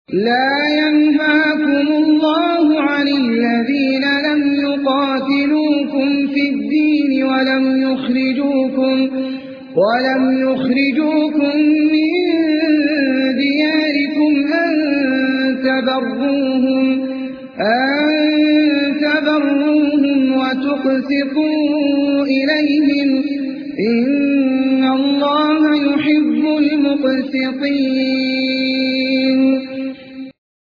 لا ينهاكم الله عن الذين لم يقاتلوكم في الدين ولم يخرجوكم من دياركم أن تبروهم وتقسطوا إليهم إن الله يحب المقسطين